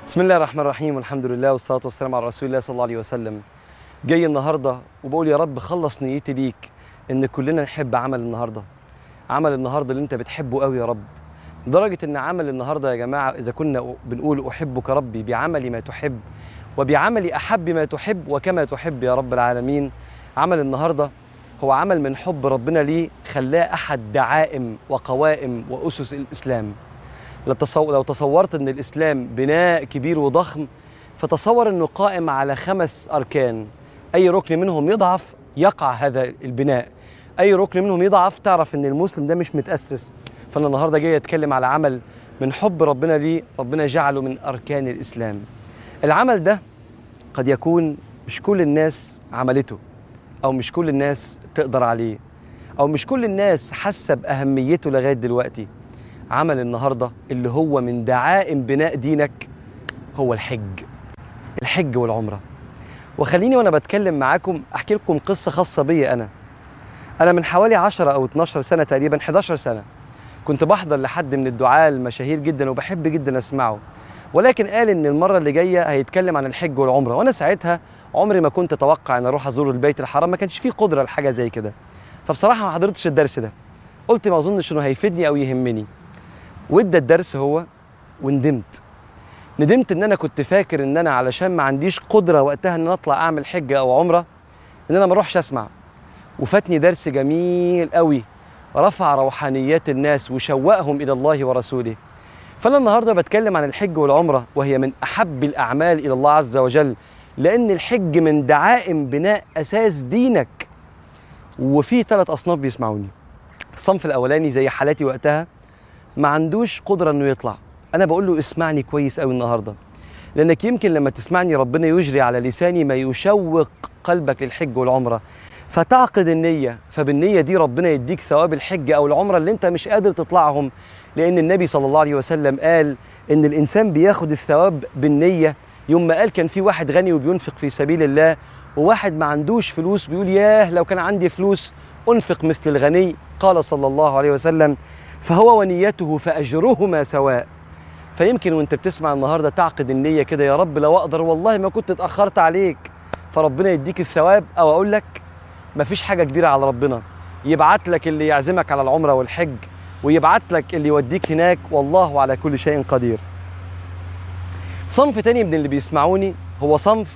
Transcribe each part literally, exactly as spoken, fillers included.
بسم الله الرحمن الرحيم والحمد لله والصلاة والسلام على رسول الله صلى الله عليه وسلم. جاي النهاردة وبقول يا رب خلص نيتي ليك إن كلنا نحب عمل النهاردة عمل النهاردة اللي أنت بتحبه قوي يا رب، لدرجة إن عمل النهاردة يا جماعة إذا كنا بنقول أحبك ربي بعمل ما تحب وبعمل أحب ما تحب وكما تحب يا رب العالمين. عمل النهاردة هو عمل من حب ربنا ليه خلاه أحد دعائم وقوائم وأسس الإسلام. لو تصورت أن الإسلام بناء كبير وضخم فتصور أنه قائم على خمس أركان، أي ركن منهم يضعف يقع هذا البناء، أي ركن منهم يضعف تعرف أن المسلم ده مش متأسس. فأنا النهاردة جاي أتكلم على عمل من حب ربنا ليه ربنا جعله من أركان الإسلام. العمل ده قد يكون مش كل الناس عملته، أو مش كل الناس تقدر عليه، أو مش كل الناس حاسة بأهميته لغاية دلوقتي. عمل النهاردة اللي هو من دعائم بناء دينك هو الحج الحج والعمرة. وخليني وأنا بتكلم معاكم أحكي لكم قصة خاصة بي. أنا أنا من حوالي عشرة أو اتناشر سنة تقريبا حداشر سنة كنت بحضر لحد من الدعاة المشاهير جدا وبحب جدا أسمعه، ولكن قال إن المرة اللي جاية هيتكلم عن الحج والعمرة، وأنا ساعتها عمري ما كنت أتوقع أن أروح أزور البيت الحرام، ما كانش فيه قدرة لحاجة زي كده. فبصراحة ما حضرتش الدرس ده، قلت ما أظنش إنه هيفيدني أو يهمني، وادى الدرس هو وندمت ندمت ان انا كنت فاكر ان انا علشان ما عنديش قدره وقتها ان انا اطلع اعمل حجه او عمره ان انا ما اروحش اسمع، وفاتني درس جميل قوي رفع روحانيات الناس وشوقهم الى الله ورسوله. فانا النهارده بتكلم عن الحج والعمره، وهي من احب الاعمال الى الله عز وجل، لان الحج من دعائم بناء اساس دينك. وفي ثلاث اصناف بيسمعوني. الصنف الاولاني زي حالاتي وقتها ما عندوش قدرة انه يطلع، انا بقول له اسمعني كويس قوي النهارده، لانك يمكن لما تسمعني ربنا يجري على لساني ما يشوق قلبك للحج والعمرة، فتعقد النية، فبالنية دي ربنا يديك ثواب الحج او العمرة اللي انت مش قادر تطلعهم. لان النبي صلى الله عليه وسلم قال ان الانسان بياخد الثواب بالنية. يوم ما قال كان في واحد غني وبينفق في سبيل الله، وواحد ما عندوش فلوس بيقول ياه لو كان عندي فلوس انفق مثل الغني، قال صلى الله عليه وسلم فهو ونيته فأجرهما سواء. فيمكن وانت بتسمع النهاردة تعقد النية كده، يا رب لو أقدر والله ما كنت اتأخرت عليك، فربنا يديك الثواب. أو أقول لك مفيش حاجة كبيرة على ربنا، يبعت لك اللي يعزمك على العمرة والحج، ويبعت لك اللي يوديك هناك، والله على كل شيء قدير. صنف تاني من اللي بيسمعوني هو صنف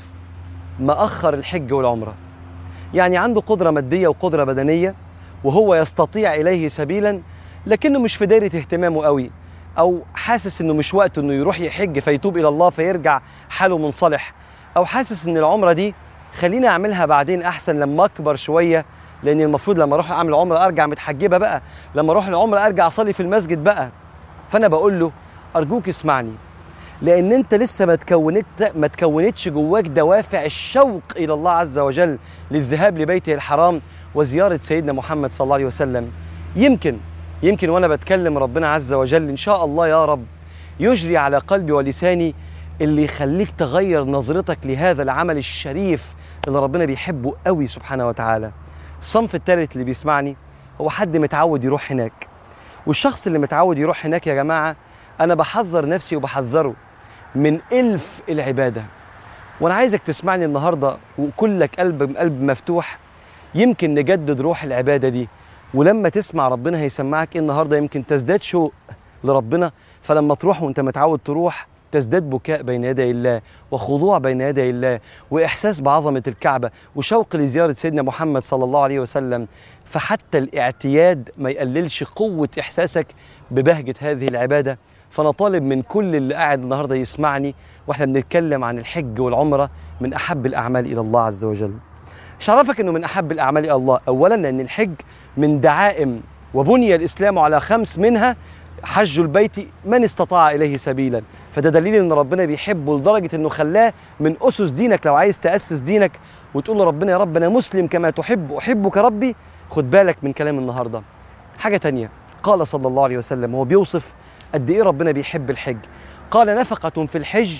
مأخر الحج والعمرة، يعني عنده قدرة مادية وقدرة بدنية وهو يستطيع إليه سبيلا، لكنه مش في دايرة اهتمامه قوي، أو حاسس إنه مش وقت إنه يروح يحج فيتوب إلى الله فيرجع حاله منصلح، أو حاسس إن العمرة دي خليني أعملها بعدين أحسن لما أكبر شوية، لأن المفروض لما أروح أعمل عمرة أرجع متحجبة بقى، لما أروح العمرة أرجع أصلي في المسجد بقى. فأنا بقول له أرجوك اسمعني، لأن أنت لسه ما تكونت ما تكونتش جواك دوافع الشوق إلى الله عز وجل للذهاب لبيته الحرام وزيارة سيدنا محمد صلى الله عليه وسلم. يمكن يمكن وأنا بتكلم ربنا عز وجل إن شاء الله يا رب يجري على قلبي ولساني اللي يخليك تغير نظرتك لهذا العمل الشريف اللي ربنا بيحبه قوي سبحانه وتعالى. الصنف الثالث اللي بيسمعني هو حد متعود يروح هناك، والشخص اللي متعود يروح هناك يا جماعة أنا بحذر نفسي وبحذره من إلف العبادة. وأنا عايزك تسمعني النهاردة وكلك قلب قلب مفتوح، يمكن نجدد روح العبادة دي، ولما تسمع ربنا هيسمعك إيه النهاردة يمكن تزداد شوق لربنا. فلما تروح وانت متعود تروح تزداد بكاء بين يدي الله وخضوع بين يدي الله وإحساس بعظمة الكعبة وشوق لزيارة سيدنا محمد صلى الله عليه وسلم. فحتى الاعتياد ما يقللش قوة إحساسك ببهجة هذه العبادة. فأنا طالب من كل اللي قاعد النهاردة يسمعني وإحنا بنتكلم عن الحج والعمرة من أحب الأعمال إلى الله عز وجل. مش عرفك إنه من أحب الأعمال إلى الله؟ أولاً لأن الحج من دعائم وبني الإسلام على خمس، منها حج البيت من استطاع إليه سبيلا، فده دليل إن ربنا بيحبه لدرجة إنه خلاه من أسس دينك. لو عايز تأسس دينك وتقول لربنا يا رب أنا مسلم كما تحب أحبك ربي، خد بالك من كلام النهاردة. حاجة تانية، قال صلى الله عليه وسلم هو بيوصف قد إيه ربنا بيحب الحج، قال نفقة في الحج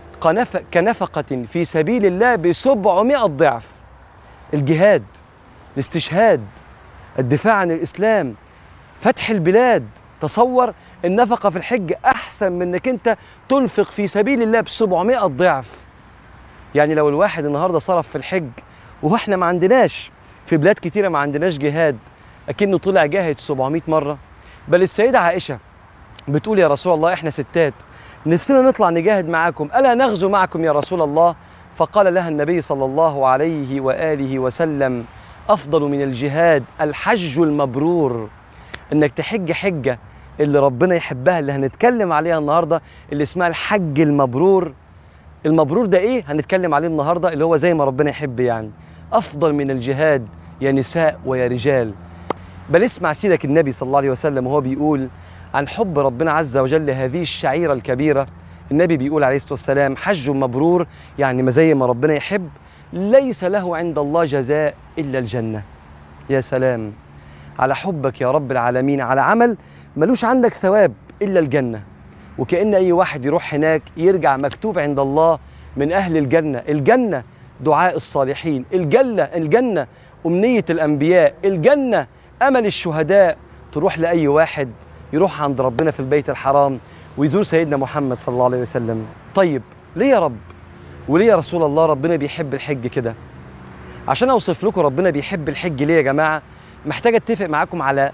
كنفقة في سبيل الله بسبعمائة ضعف. الجهاد، الاستشهاد، الدفاع عن الإسلام، فتح البلاد، تصور النفقة في الحج أحسن من إنك أنت تنفق في سبيل الله بسبعمائة ضعف. يعني لو الواحد النهاردة صرف في الحج، وإحنا ما عندناش في بلاد كتيرة ما عندناش جهاد، أكنه طلع جاهد سبعمائة مرة. بل السيدة عائشة بتقول يا رسول الله إحنا ستات نفسنا نطلع نجاهد معاكم، ألا نغزو معكم يا رسول الله؟ فقال لها النبي صلى الله عليه وآله وسلم أفضل من الجهاد الحج المبرور، إنك تحج حجة اللي ربنا يحبها اللي هنتكلم عليها النهاردة، اللي اسمها الحج المبرور. المبرور ده إيه؟ هنتكلم عليه النهاردة، اللي هو زي ما ربنا يحب يعني. أفضل من الجهاد يا نساء ويا رجال. بل اسمع سيدك النبي صلى الله عليه وسلم وهو بيقول عن حب ربنا عز وجل هذه الشعيرة الكبيرة. النبي بيقول عليه الصلاة والسلام حج مبرور، يعني ما زي ما ربنا يحب، ليس له عند الله جزاء إلا الجنة. يا سلام على حبك يا رب العالمين، على عمل ملوش عندك ثواب إلا الجنة. وكأن أي واحد يروح هناك يرجع مكتوب عند الله من أهل الجنة. الجنة دعاء الصالحين، الجنة الجنة أمنية الأنبياء، الجنة أمل الشهداء. تروح لأي واحد يروح عند ربنا في البيت الحرام ويزور سيدنا محمد صلى الله عليه وسلم. طيب ليه يا رب وليه يا رسول الله ربنا بيحب الحج كده؟ عشان أوصف لكم ربنا بيحب الحج ليه يا جماعة، محتاج أتفق معاكم على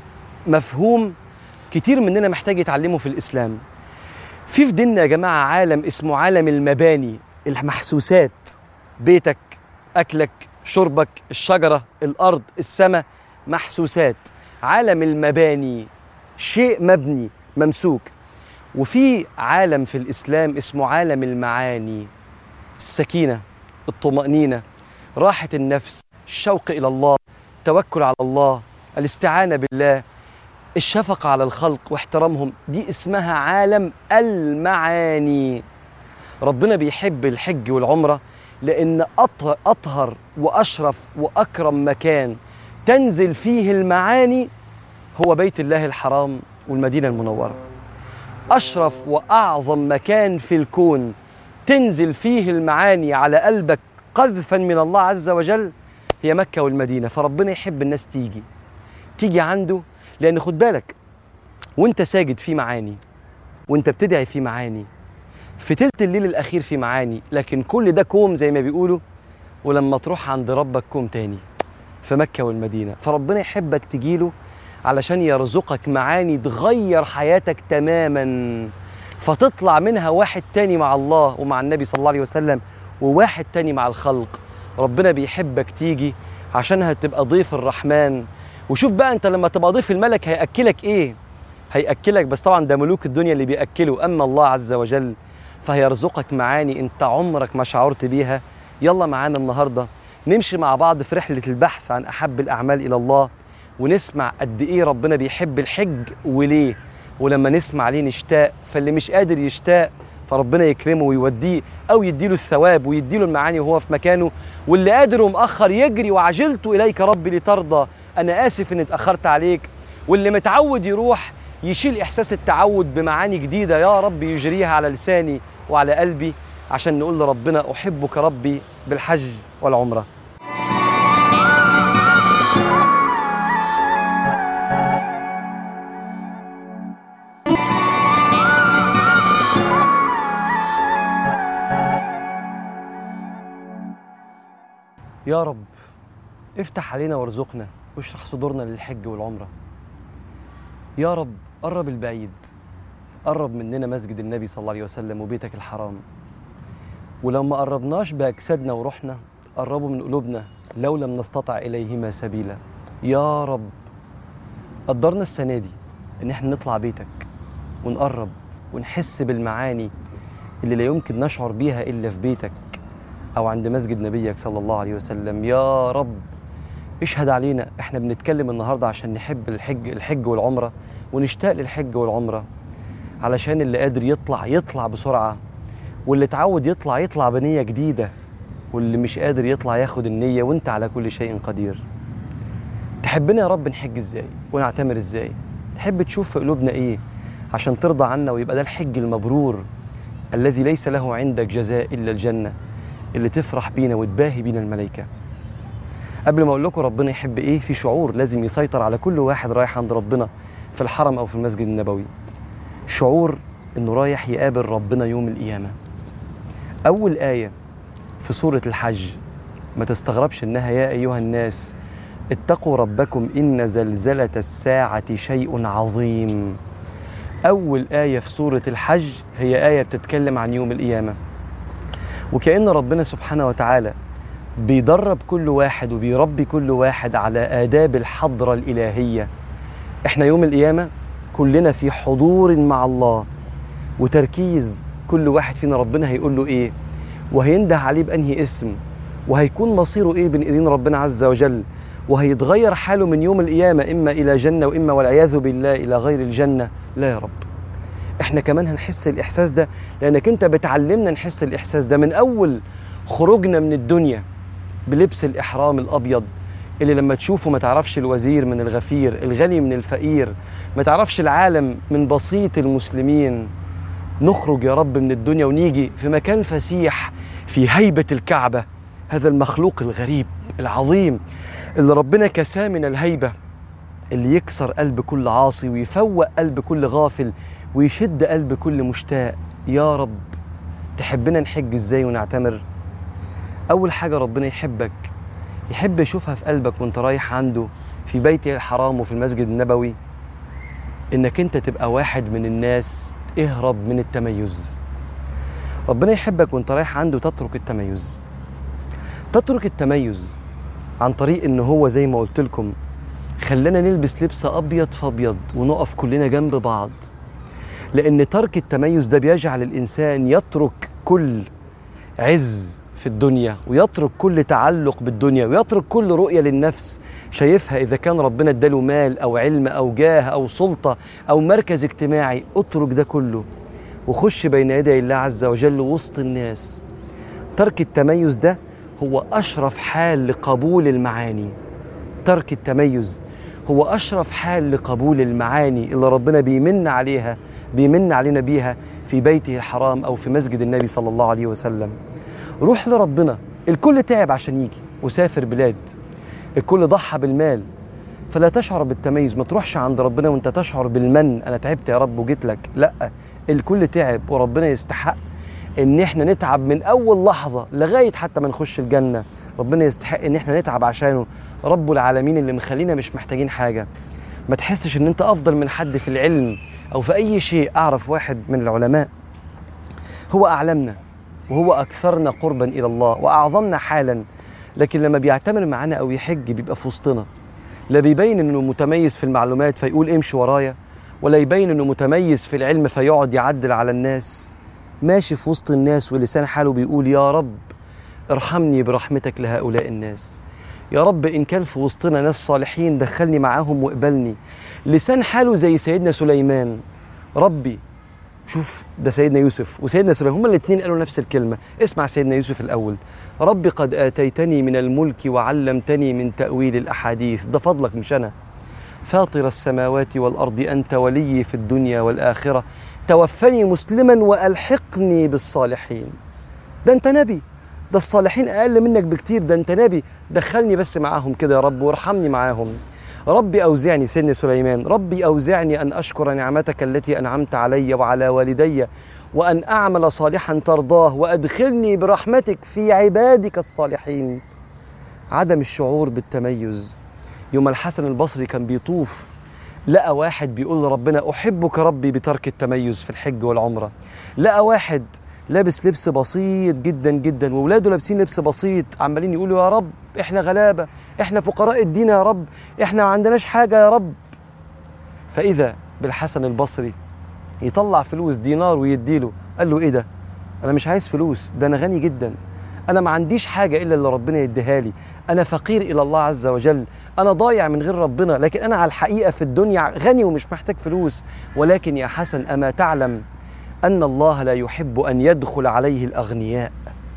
مفهوم كتير مننا محتاج يتعلمه في الإسلام. في في ديننا يا جماعة عالم اسمه عالم المباني، المحسوسات، بيتك، أكلك، شربك، الشجرة، الأرض، السماء، محسوسات. عالم المباني شيء مبني ممسوك. وفي عالم في الإسلام اسمه عالم المعاني، السكينة، الطمأنينة، راحة النفس، الشوق إلى الله، التوكل على الله، الاستعانة بالله، الشفقة على الخلق واحترامهم. دي اسمها عالم المعاني. ربنا بيحب الحج والعمرة لأن أطهر وأشرف وأكرم مكان تنزل فيه المعاني هو بيت الله الحرام والمدينة المنورة. أشرف وأعظم مكان في الكون تنزل فيه المعاني على قلبك قذفا من الله عز وجل هي مكة والمدينة. فربنا يحب الناس تيجي تيجي عنده، لأن خد بالك وانت ساجد في معاني، وانت بتدعي في معاني، في تلت الليل الأخير في معاني، لكن كل ده كوم زي ما بيقولوا، ولما تروح عند ربك كوم تاني في مكة والمدينة. فربنا يحبك تجيله علشان يرزقك معاني تغير حياتك تماما، فتطلع منها واحد تاني مع الله ومع النبي صلى الله عليه وسلم، وواحد تاني مع الخلق. ربنا بيحبك تيجي عشانها تبقى ضيف الرحمن. وشوف بقى انت لما تبقى ضيف الملك هيأكلك ايه؟ هيأكلك، بس طبعا ده ملوك الدنيا اللي بيأكلوا، أما الله عز وجل فهيرزقك معاني انت عمرك ما شعرت بيها. يلا معانا النهاردة نمشي مع بعض في رحلة البحث عن أحب الأعمال إلى الله، ونسمع قد إيه ربنا بيحب الحج وليه، ولما نسمع ليه نشتاق. فاللي مش قادر يشتاق فربنا يكرمه ويوديه أو يديله الثواب ويديله المعاني وهو في مكانه، واللي قادر ومأخر يجري وعجلت إليك ربي لترضى، أنا آسف إن اتأخرت عليك. واللي متعود يروح يشيل إحساس التعود بمعاني جديدة يا رب يجريها على لساني وعلى قلبي، عشان نقول لربنا أحبك ربي بالحج والعمرة. يا رب افتح علينا وارزقنا واشرح صدورنا للحج والعمرة. يا رب قرب البعيد، قرب مننا مسجد النبي صلى الله عليه وسلم وبيتك الحرام، ولو ما قربناش بأجسادنا وروحنا قربوا من قلوبنا لو لم نستطع إليهما سبيلا. يا رب قدرنا السنة دي إن احنا نطلع بيتك ونقرب ونحس بالمعاني اللي لا يمكن نشعر بيها إلا في بيتك أو عند مسجد نبيك صلى الله عليه وسلم. يا رب اشهد علينا، احنا بنتكلم النهاردة عشان نحب الحج الحج والعمرة ونشتاق للحج والعمرة، علشان اللي قادر يطلع يطلع بسرعة، واللي اتعود يطلع يطلع بنية جديدة، واللي مش قادر يطلع ياخد النية، وانت على كل شيء قدير. تحبنا يا رب نحج ازاي ونعتمر ازاي؟ تحب تشوف في قلوبنا ايه عشان ترضى عنا ويبقى ده الحج المبرور الذي ليس له عندك جزاء إلا الجنة، اللي تفرح بينا وتباهي بينا الملائكة. قبل ما اقول لكم ربنا يحب ايه، في شعور لازم يسيطر على كل واحد رايح عند ربنا في الحرم او في المسجد النبوي. شعور إنه رايح يقابل ربنا يوم القيامة. أول آية في سورة الحج ما تستغربش إنها يا أيها الناس اتقوا ربكم إن زلزلة الساعة شيء عظيم. أول آية في سورة الحج هي آية بتتكلم عن يوم القيامة، وكأن ربنا سبحانه وتعالى بيدرب كل واحد وبيربي كل واحد على آداب الحضرة الإلهية. إحنا يوم القيامة كلنا في حضور مع الله وتركيز، كل واحد فينا ربنا هيقول له إيه وهينده عليه بأنهي اسم وهيكون مصيره إيه بين إيدين ربنا عز وجل، وهيتغير حاله من يوم القيامة إما إلى جنة وإما والعياذ بالله إلى غير الجنة. لا يا رب، إحنا كمان هنحس الإحساس ده، لأنك أنت بتعلمنا نحس الإحساس ده من أول خروجنا من الدنيا بلبس الإحرام الأبيض اللي لما تشوفه ما تعرفش الوزير من الغفير، الغني من الفقير، ما تعرفش العالم من بسيط المسلمين. نخرج يا رب من الدنيا ونيجي في مكان فسيح في هيبة الكعبة، هذا المخلوق الغريب العظيم اللي ربنا كساه من الهيبة، اللي يكسر قلب كل عاصي ويفوق قلب كل غافل ويشد قلب كل مشتاق. يا رب تحبنا نحج ازاي ونعتمر؟ أول حاجة ربنا يحبك، يحب يشوفها في قلبك وانت رايح عنده في بيته الحرام وفي المسجد النبوي، إنك انت تبقى واحد من الناس. اهرب من التميز. ربنا يحبك وانت رايح عنده تترك التميز. تترك التميز عن طريق إن هو زي ما قلت لكم خلنا نلبس لبس أبيض فأبيض ونقف كلنا جنب بعض، لأن ترك التميز ده بيجعل الإنسان يترك كل عز في الدنيا ويترك كل تعلق بالدنيا ويترك كل رؤية للنفس شايفها، إذا كان ربنا اداله مال أو علم أو جاه أو سلطة أو مركز اجتماعي، اترك ده كله وخش بين يدي الله عز وجل وسط الناس. ترك التميز ده هو أشرف حال لقبول المعاني. ترك التميز هو أشرف حال لقبول المعاني اللي ربنا بيمن عليها بيمن علينا بيها في بيته الحرام أو في مسجد النبي صلى الله عليه وسلم. روح لربنا. الكل تعب عشان يجي وسافر بلاد، الكل ضحى بالمال، فلا تشعر بالتميز. ما تروحش عند ربنا وانت تشعر بالمن، أنا تعبت يا رب وجيت لك. لا، الكل تعب وربنا يستحق ان احنا نتعب من اول لحظة لغاية حتى ما نخش الجنة. ربنا يستحق ان احنا نتعب عشانه، رب العالمين اللي مخلينا مش محتاجين حاجة. ما تحسش ان انت افضل من حد في العلم او في اي شيء. اعرف واحد من العلماء هو اعلمنا وهو اكثرنا قربا الى الله واعظمنا حالا، لكن لما بيعتمر معانا او يحج بيبقى في وسطنا، لا بيبين انه متميز في المعلومات فيقول امشي ورايا، ولا يبين انه متميز في العلم فيقعد يعدل على الناس. ماشي في وسط الناس ولسان حاله بيقول يا رب ارحمني برحمتك لهؤلاء الناس. يا رب إن كان في وسطنا ناس صالحين دخلني معاهم واقبلني. لسان حاله زي سيدنا سليمان. ربي، شوف ده سيدنا يوسف وسيدنا سليمان هما الاثنين قالوا نفس الكلمة. اسمع سيدنا يوسف الأول: ربي قد آتيتني من الملك وعلمتني من تأويل الأحاديث. ده فضلك مش أنا. فاطر السماوات والأرض أنت ولي في الدنيا والآخرة، توفني مسلما وألحقني بالصالحين. ده أنت نبي، ده الصالحين أقل منك بكتير، ده أنت نبي، دخلني بس معاهم كده يا رب وارحمني معاهم. ربي أوزعني، سيدنا سليمان، ربي أوزعني أن أشكر نعمتك التي أنعمت علي وعلى والدي وأن أعمل صالحا ترضاه وأدخلني برحمتك في عبادك الصالحين. عدم الشعور بالتميز. يوم الحسن البصري كان بيطوف لقى واحد بيقول لربنا أحبك ربي بترك التميز في الحج والعمرة. لقى واحد لابس لبس بسيط جدا جدا وولاده لابسين لبس بسيط، عمالين يقولوا يا رب احنا غلابة، احنا فقراء الدين يا رب، احنا ما عندناش حاجة يا رب. فإذا بالحسن البصري يطلع فلوس دينار ويديله. قال له ايه ده؟ انا مش عايز فلوس، ده انا غني جدا، انا ما عنديش حاجة الا اللي ربنا يديها لي، انا فقير الى الله عز وجل، انا ضايع من غير ربنا، لكن انا على الحقيقة في الدنيا غني ومش محتاج فلوس. ولكن يا حسن أما تعلم أن الله لا يحب أن يدخل عليه الأغنياء.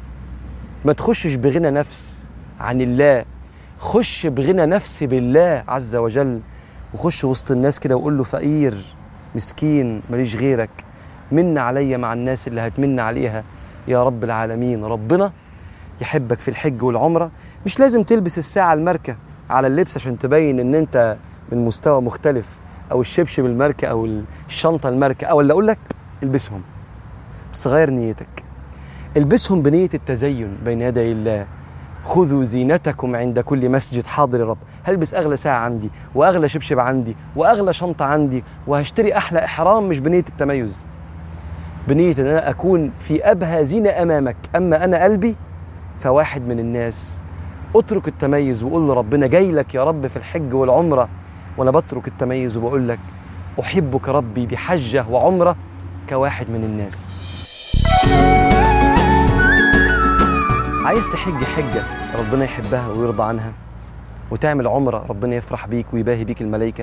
ما تخشش بغنى نفس عن الله، خش بغنى نفس بالله عز وجل، وخش وسط الناس كده وقول له فقير مسكين ماليش غيرك، من عليا مع الناس اللي هتمن عليها يا رب العالمين. ربنا يحبك في الحج والعمرة. مش لازم تلبس الساعة الماركة على اللبس عشان تبين ان انت من مستوى مختلف، او الشبشب الماركه او الشنطه الماركه، او اللي اقول لك البسهم، بس غير نيتك. البسهم بنيه التزين بين يدي الله. خذوا زينتكم عند كل مسجد. حاضر يا رب، هلبس اغلى ساعه عندي واغلى شبشب عندي واغلى شنطه عندي وهشتري احلى احرام، مش بنيه التميز، بنيه ان انا اكون في ابهى زينه امامك. اما انا قلبي فواحد من الناس. اترك التميز وقول لربنا جاي لك يا رب في الحج والعمره، وانا بترك التميز وبقول لك احبك ربي بحجه وعمره كواحد من الناس. عايز تحج حجه ربنا يحبها ويرضى عنها، وتعمل عمره ربنا يفرح بيك ويباهي بيك الملائكه،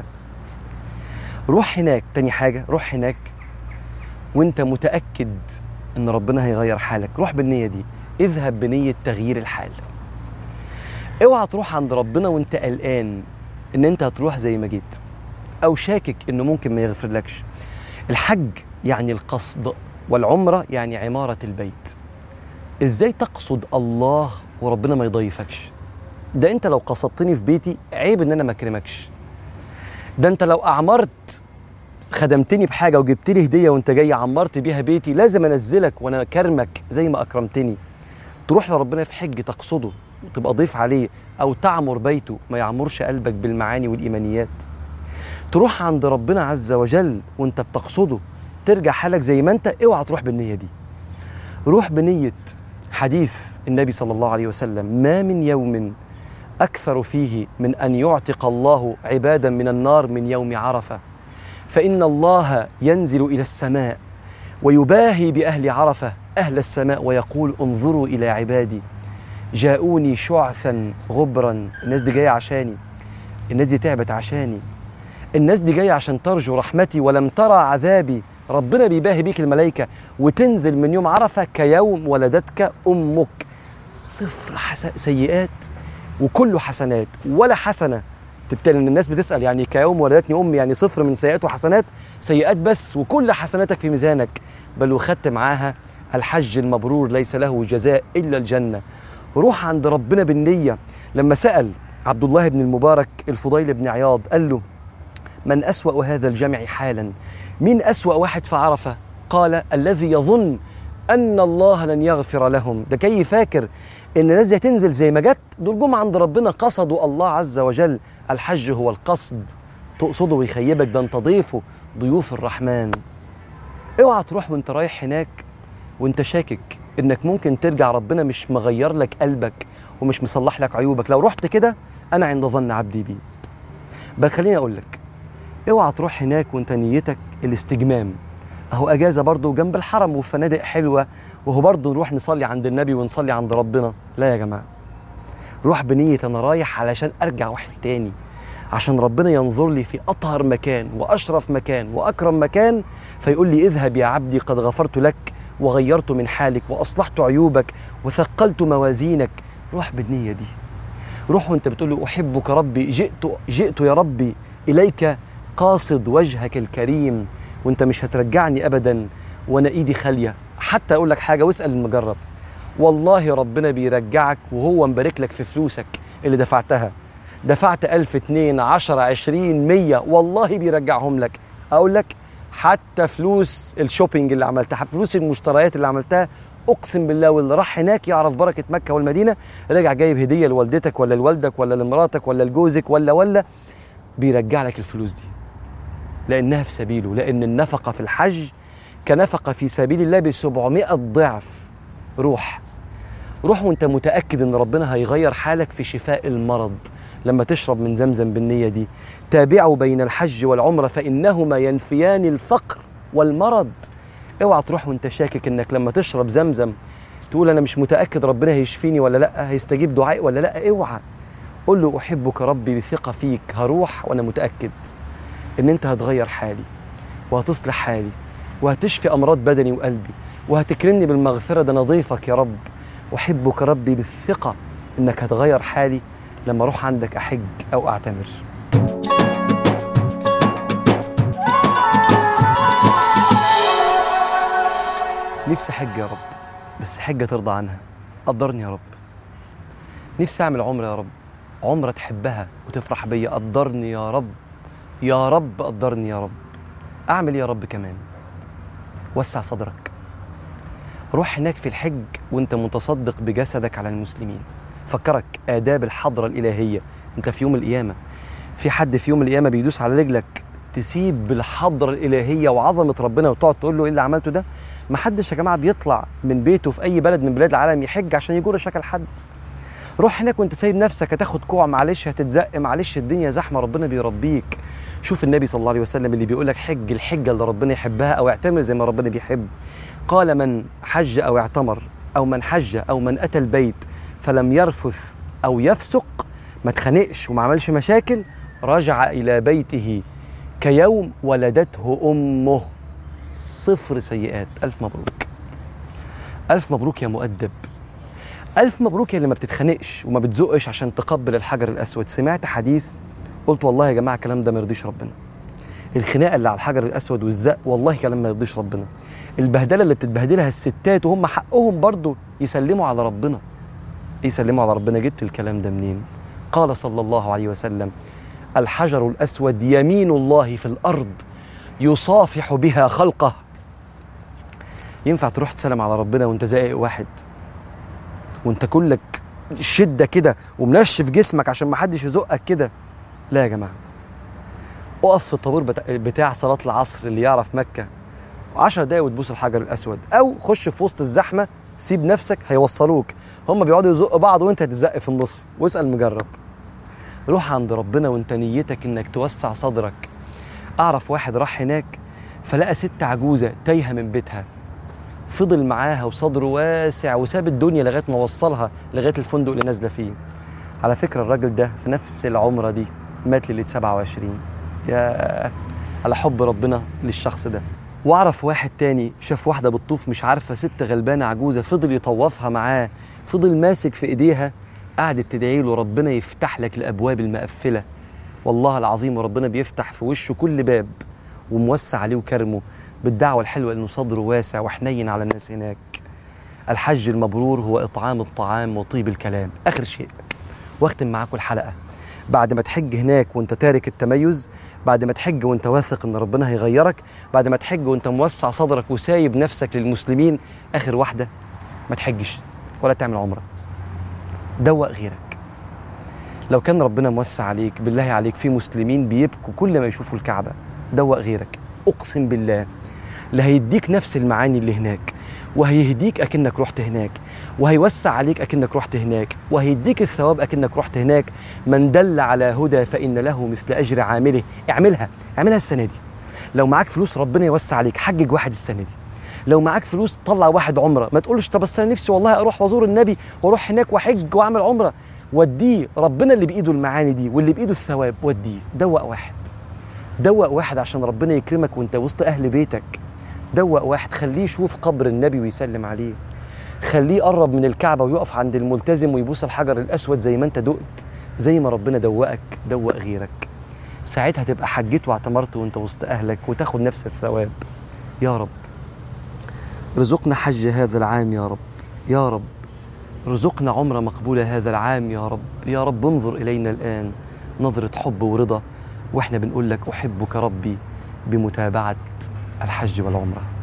روح هناك. تاني حاجه، روح هناك وانت متاكد ان ربنا هيغير حالك. روح بالنيه دي، اذهب بنيه تغيير الحال. اوعى تروح عند ربنا وانت قلقان ان انت هتروح زي ما جيت، او شاكك انه ممكن ما يغفر لكش. الحج يعني القصد، والعمره يعني عماره البيت. ازاي تقصد الله وربنا ما يضيفكش؟ ده انت لو قصدتني في بيتي عيب ان انا ما اكرمكش. ده انت لو اعمرت خدمتني بحاجه وجبت لي هديه وانت جاي عمرت بيها بيتي، لازم انزلك وانا اكرمك زي ما اكرمتني. تروح لربنا في حج تقصده وتبقى ضيف عليه، او تعمر بيته ما يعمرش قلبك بالمعاني والايمانيات. تروح عند ربنا عز وجل وانت بتقصده ترجع حالك زي ما انت. اوعى تروح بالنيه دي، روح بنيه حديث النبي صلى الله عليه وسلم: ما من يوم أكثر فيه من أن يعتق الله عبادا من النار من يوم عرفة، فإن الله ينزل إلى السماء ويباهي بأهل عرفة أهل السماء ويقول: انظروا إلى عبادي جاءوني شعثا غبرا. الناس دي جاية عشاني، الناس دي تعبت عشاني، الناس دي جاية عشان ترجو رحمتي ولم ترى عذابي. ربنا بيباهي بيك الملائكة، وتنزل من يوم عرفة كيوم ولدتك أمك. صفر حس... سيئات وكله حسنات، ولا حسنة تبتلي. الناس بتسأل يعني كيوم ولدتني أمي يعني صفر من سيئات وحسنات؟ سيئات بس، وكل حسناتك في ميزانك. بل وخدت معاها الحج المبرور ليس له جزاء إلا الجنة. روح عند ربنا بالنية. لما سأل عبد الله بن المبارك الفضيل بن عياض قال له: من أسوأ هذا الجمع حالا؟ مين أسوأ واحد في عرفة؟ قال: الذي يظن أن الله لن يغفر لهم. ده كي فاكر إن الناس دي تنزل زي ما جت. دول جم عند ربنا قصدوا الله عز وجل. الحج هو القصد، تقصده ويخيبك، ده انت ضيفه، ضيوف الرحمن. اوعى تروح وانت رايح هناك وانت شاكك انك ممكن ترجع ربنا مش مغير لك قلبك ومش مصلح لك عيوبك. لو رحت كده أنا عند ظن عبدي بي. بل خليني أقول لك، اوعى تروح هناك وانت نيتك الاستجمام. اهو اجازه برضه جنب الحرم وفنادق حلوه، وهو برضه نروح نصلي عند النبي ونصلي عند ربنا. لا يا جماعه، روح بنيه انا رايح علشان ارجع واحد تاني، عشان ربنا ينظر لي في اطهر مكان واشرف مكان واكرم مكان، فيقول لي: اذهب يا عبدي قد غفرت لك وغيرت من حالك واصلحت عيوبك وثقلت موازينك. روح بالنيه دي. روح وانت بتقول له: احبك ربي، جئت جئت يا ربي اليك قاصد وجهك الكريم، وانت مش هترجعني ابدا وانا ايدي خاليه. حتى اقول لك حاجه واسال المجرب، والله ربنا بيرجعك وهو مبارك لك في فلوسك اللي دفعتها. دفعت ألف، اتنين، عشرة، عشرين، مية، والله بيرجعهم لك. اقول لك حتى فلوس الشوبينج اللي عملتها، فلوس المشتريات اللي عملتها، اقسم بالله واللي راح هناك يعرف بركه مكه والمدينه، رجع جايب هديه لوالدتك ولا لوالدك ولا لمراتك ولا لجوزك ولا ولا بيرجع لك الفلوس دي، لأنها في سبيله. لأن النفقة في الحج كنفقة في سبيل الله بسبعمائة ضعف. روح روح وانت متأكد ان ربنا هيغير حالك في شفاء المرض لما تشرب من زمزم بالنية دي. تابعوا بين الحج والعمرة فإنهما ينفيان الفقر والمرض. اوعى تروح وانت شاكك انك لما تشرب زمزم تقول انا مش متأكد ربنا هيشفيني ولا لا، هيستجيب دعائي ولا لا. اوعى، قل له: احبك ربي بثقة فيك، هروح وانا متأكد ان انت هتغير حالي وهتصلح حالي وهتشفي امراض بدني وقلبي وهتكرمني بالمغفرة. ده انا ضيفك يا رب. احبك ربي بالثقة انك هتغير حالي لما اروح عندك احج او اعتمر. نفسي حج يا رب، بس حجة ترضى عنها، قدرني يا رب. نفسي اعمل عمرة يا رب، عمرة تحبها وتفرح بيا، قدرني يا رب يا رب قدرني يا رب، أعمل يا رب كمان. وسع صدرك، روح هناك في الحج وانت متصدق بجسدك على المسلمين. فكرك آداب الحضرة الإلهية. انت في يوم القيامة في حد في يوم القيامة بيدوس على رجلك تسيب الحضرة الإلهية وعظمة ربنا وتقعد تقول له ايه اللي عملته ده؟ محدش يا جماعة بيطلع من بيته في أي بلد من بلاد العالم يحج عشان يجور شكل حد. روح هناك وانت سايب نفسك، هتاخد كوع معلش، هتتزق معلش، الدنيا زحمة، ربنا بيربيك. شوف النبي صلى الله عليه وسلم اللي بيقول لك حج الحجة اللي ربنا يحبها أو اعتمر زي ما ربنا بيحب. قال من حج أو اعتمر أو من حج أو من أتى البيت فلم يرفث أو يفسق، ما تخنقش وما عملش مشاكل، رجع إلى بيته كيوم ولدته أمه، صفر سيئات. ألف مبروك، ألف مبروك يا مؤدب، ألف مبروك يا اللي ما بتتخنقش وما بتزقش عشان تقبل الحجر الأسود. سمعت حديث قلت والله يا جماعة الكلام ده ما يرضيش ربنا. الخناقة اللي على الحجر الأسود والزق والله كلام ما يرضيش ربنا. البهدلة اللي بتتبهدلها الستات وهم حقهم برضو يسلموا على ربنا، يسلموا على ربنا. جبت الكلام ده منين؟ قال صلى الله عليه وسلم الحجر الأسود يمين الله في الأرض يصافح بها خلقه. ينفع تروح تسلم على ربنا وانت زائق واحد وانت كلك شدة كده ومنشف جسمك عشان ما حدش يزقك كده؟ لا يا جماعة، اقف في الطابور بتاع صلاة العصر اللي يعرف مكة عشر دقايق وتبوس الحجر الأسود، أو خش في وسط الزحمة سيب نفسك هيوصلوك، هم بيقعدوا يزقوا بعض وانت هتزق في النص، واسأل مجرب. روح عند ربنا وانت نيتك انك توسع صدرك. أعرف واحد راح هناك فلقى ست عجوزة تايهة من بيتها، فضل معاها وصدره واسع وساب الدنيا لغاية ما وصلها لغاية الفندق اللي نازلة فيه. على فكرة الراجل ده في نفس العمرة دي مات ليلة سبعة وعشرين. يا على حب ربنا للشخص ده. واعرف واحد تاني شاف واحدة بتطوف مش عارفة، ست غلبانة عجوزة، فضل يطوفها معاه، فضل ماسك في ايديها، قعدت تدعي له ربنا يفتح لك الابواب المقفلة. والله العظيم وربنا بيفتح في وشه كل باب وموسع عليه وكرمه بالدعوة الحلوة انه صدره واسع وحنين على الناس هناك. الحج المبرور هو اطعام الطعام وطيب الكلام. اخر شيء واختم معاكم الحلقة، بعد ما تحج هناك وانت تارك التميز، بعد ما تحج وانت واثق ان ربنا هيغيرك، بعد ما تحج وانت موسع صدرك وسايب نفسك للمسلمين، اخر واحدة ما تحجش ولا تعمل عمرة، دوق غيرك. لو كان ربنا موسع عليك بالله عليك في مسلمين بيبكوا كل ما يشوفوا الكعبة، دوق غيرك. اقسم بالله اللي هيديك نفس المعاني اللي هناك، وهيهديك أكنك رحت هناك، وهيوسع عليك أكنك رحت هناك، وهيديك الثواب أكنك رحت هناك. من دل على هدى فإن له مثل أجر عامله. اعملها، اعملها السنة دي. لو معاك فلوس ربنا يوسع عليك، حجج واحد السنة دي. لو معاك فلوس طلع واحد عمرة. ما تقولش طب بس أنا نفسي والله أروح وأزور النبي وأروح هناك وأحج وأعمل عمرة. وديه ربنا اللي بإيده المعاني دي واللي بإيده الثواب، وديه. دوق واحد، دوق واحد عشان ربنا يكرمك وانت وسط أهل بيتك. دوق واحد، خليه يشوف قبر النبي ويسلم عليه، خليه يقرب من الكعبة ويقف عند الملتزم ويبوس الحجر الأسود زي ما انت دقت، زي ما ربنا دوقك. دوق غيرك، ساعتها تبقى حجيت واعتمرت وانت وسط أهلك وتاخد نفس الثواب. يا رب رزقنا حج هذا العام يا رب، يا رب رزقنا عمرة مقبولة هذا العام يا رب. يا رب انظر إلينا الآن نظرة حب ورضا، واحنا بنقول لك أحبك ربي بمتابعة الحج والعمرة.